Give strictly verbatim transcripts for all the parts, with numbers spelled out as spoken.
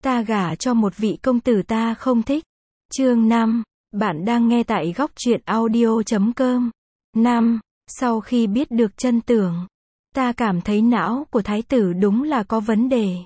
ta gả cho một vị công tử ta không thích. Chương năm, bạn đang nghe tại góc truyện audio chấm com. năm. Sau khi biết được chân tướng, ta cảm thấy não của thái tử đúng là có vấn đề.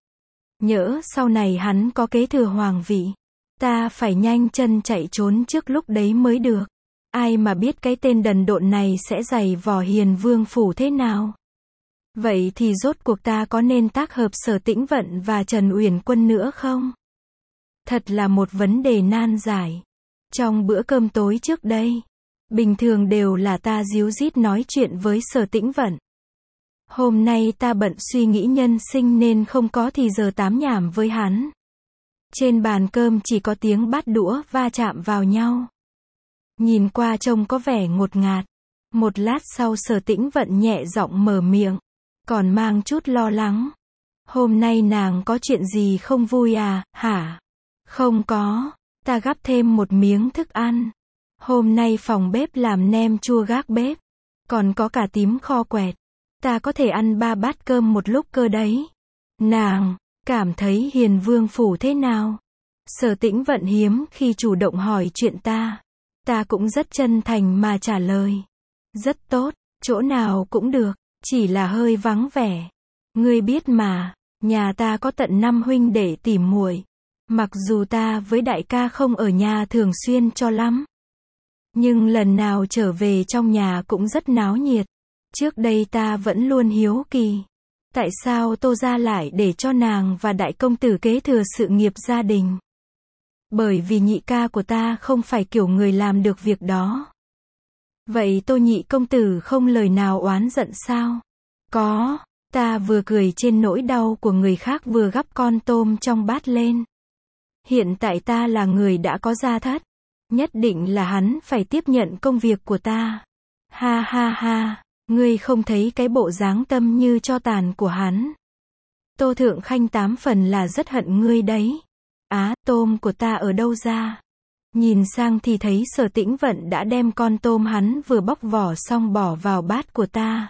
Nhỡ sau này hắn có kế thừa hoàng vị, ta phải nhanh chân chạy trốn trước lúc đấy mới được. Ai mà biết cái tên đần độn này sẽ giày vò Hiền Vương phủ thế nào. Vậy thì rốt cuộc ta có nên tác hợp Sở Tĩnh Vận và Trần Uyển Quân nữa không? Thật là một vấn đề nan giải. Trong bữa cơm tối trước đây, bình thường đều là ta díu dít nói chuyện với Sở Tĩnh Vận. Hôm nay ta bận suy nghĩ nhân sinh nên không có thì giờ tám nhảm với hắn. Trên bàn cơm chỉ có tiếng bát đũa va chạm vào nhau. Nhìn qua trông có vẻ ngột ngạt. Một lát sau Sở Tĩnh Vận nhẹ giọng mở miệng, còn mang chút lo lắng. Hôm nay nàng có chuyện gì không vui à, hả? Không có, ta gắp thêm một miếng thức ăn. Hôm nay phòng bếp làm nem chua gác bếp. Còn có cả tím kho quẹt. Ta có thể ăn ba bát cơm một lúc cơ đấy. Nàng, cảm thấy Hiền Vương phủ thế nào? Sở Tĩnh Vận hiếm khi chủ động hỏi chuyện ta. Ta cũng rất chân thành mà trả lời. Rất tốt, chỗ nào cũng được, chỉ là hơi vắng vẻ. Ngươi biết mà, nhà ta có tận năm huynh đệ tỉ muội. Mặc dù ta với đại ca không ở nhà thường xuyên cho lắm, nhưng lần nào trở về trong nhà cũng rất náo nhiệt. Trước đây ta vẫn luôn hiếu kỳ, tại sao Tô gia lại để cho nàng và đại công tử kế thừa sự nghiệp gia đình. Bởi vì nhị ca của ta không phải kiểu người làm được việc đó. Vậy Tô nhị công tử không lời nào oán giận sao? Có, ta vừa cười trên nỗi đau của người khác vừa gắp con tôm trong bát lên. Hiện tại ta là người đã có gia thất, nhất định là hắn phải tiếp nhận công việc của ta. Ha ha ha, ngươi không thấy cái bộ dáng tâm như tro tàn của hắn. Tô Thượng Khanh tám phần là rất hận ngươi đấy. Á, tôm của ta ở đâu ra? Nhìn sang thì thấy Sở Tĩnh Vận đã đem con tôm hắn vừa bóc vỏ xong bỏ vào bát của ta.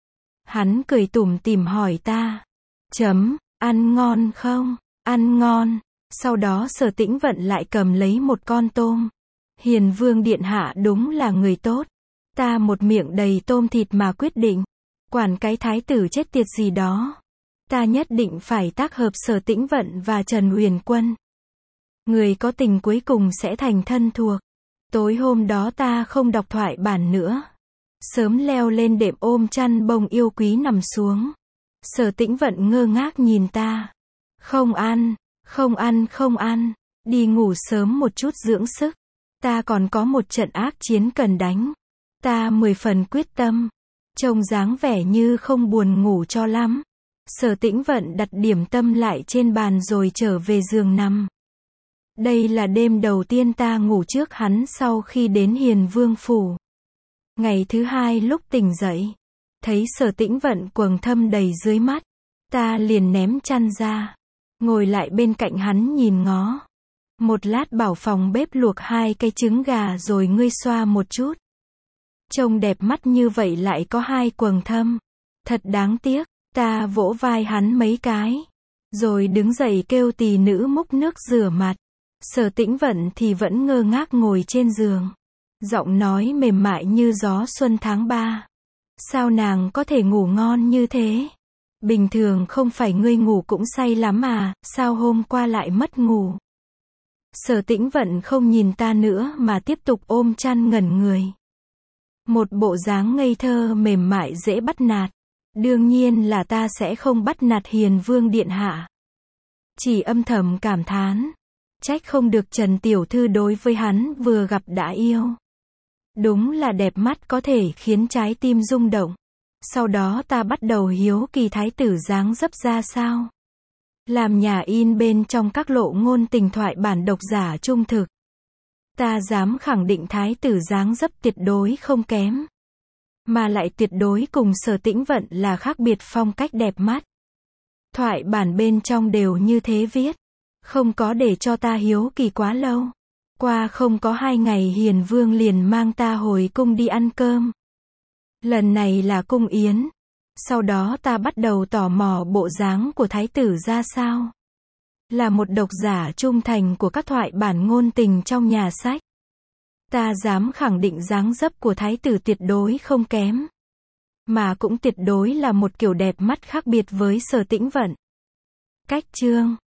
Hắn cười tủm tỉm hỏi ta. Chấm, ăn ngon không? Ăn ngon. Sau đó Sở Tĩnh Vận lại cầm lấy một con tôm. Hiền Vương điện hạ đúng là người tốt. Ta một miệng đầy tôm thịt mà quyết định. Quản cái thái tử chết tiệt gì đó. Ta nhất định phải tác hợp Sở Tĩnh Vận và Trần Uyển Quân. Người có tình cuối cùng sẽ thành thân thuộc. Tối hôm đó ta không đọc thoại bản nữa. Sớm leo lên đệm ôm chăn bông yêu quý nằm xuống. Sở Tĩnh Vận ngơ ngác nhìn ta. Không ăn, không ăn không ăn. Đi ngủ sớm một chút dưỡng sức. Ta còn có một trận ác chiến cần đánh. Ta mười phần quyết tâm. Trông dáng vẻ như không buồn ngủ cho lắm. Sở Tĩnh Vận đặt điểm tâm lại trên bàn rồi trở về giường nằm. Đây là đêm đầu tiên ta ngủ trước hắn sau khi đến Hiền Vương phủ. Ngày thứ hai lúc tỉnh dậy, thấy Sở Tĩnh Vận quầng thâm đầy dưới mắt, ta liền ném chăn ra, ngồi lại bên cạnh hắn nhìn ngó. Một lát bảo phòng bếp luộc hai cái trứng gà rồi ngươi xoa một chút. Trông đẹp mắt như vậy lại có hai quầng thâm. Thật đáng tiếc, ta vỗ vai hắn mấy cái, rồi đứng dậy kêu tỳ nữ múc nước rửa mặt. Sở Tĩnh Vận thì vẫn ngơ ngác ngồi trên giường. Giọng nói mềm mại như gió xuân tháng ba. Sao nàng có thể ngủ ngon như thế? Bình thường không phải ngươi ngủ cũng say lắm à, sao hôm qua lại mất ngủ? Sở Tĩnh Vận không nhìn ta nữa mà tiếp tục ôm chăn ngẩn người. Một bộ dáng ngây thơ mềm mại dễ bắt nạt. Đương nhiên là ta sẽ không bắt nạt Hiền Vương điện hạ. Chỉ âm thầm cảm thán. Trách không được Trần Tiểu Thư đối với hắn vừa gặp đã yêu. Đúng là đẹp mắt có thể khiến trái tim rung động. Sau đó ta bắt đầu hiếu kỳ thái tử dáng dấp ra sao. Làm nhà in bên trong các lộ ngôn tình thoại bản độc giả trung thực. Ta dám khẳng định thái tử dáng dấp tuyệt đối không kém. Mà lại tuyệt đối cùng Sở Tĩnh Vận là khác biệt phong cách đẹp mắt. Thoại bản bên trong đều như thế viết. Không có để cho ta hiếu kỳ quá lâu. Qua không có hai ngày Hiền Vương liền mang ta hồi cung đi ăn cơm. Lần này là cung yến. Sau đó ta bắt đầu tò mò bộ dáng của thái tử ra sao. Là một độc giả trung thành của các thoại bản ngôn tình trong nhà sách, ta dám khẳng định dáng dấp của thái tử tuyệt đối không kém, mà cũng tuyệt đối là một kiểu đẹp mắt khác biệt với Sở Tĩnh Vận. Cách chương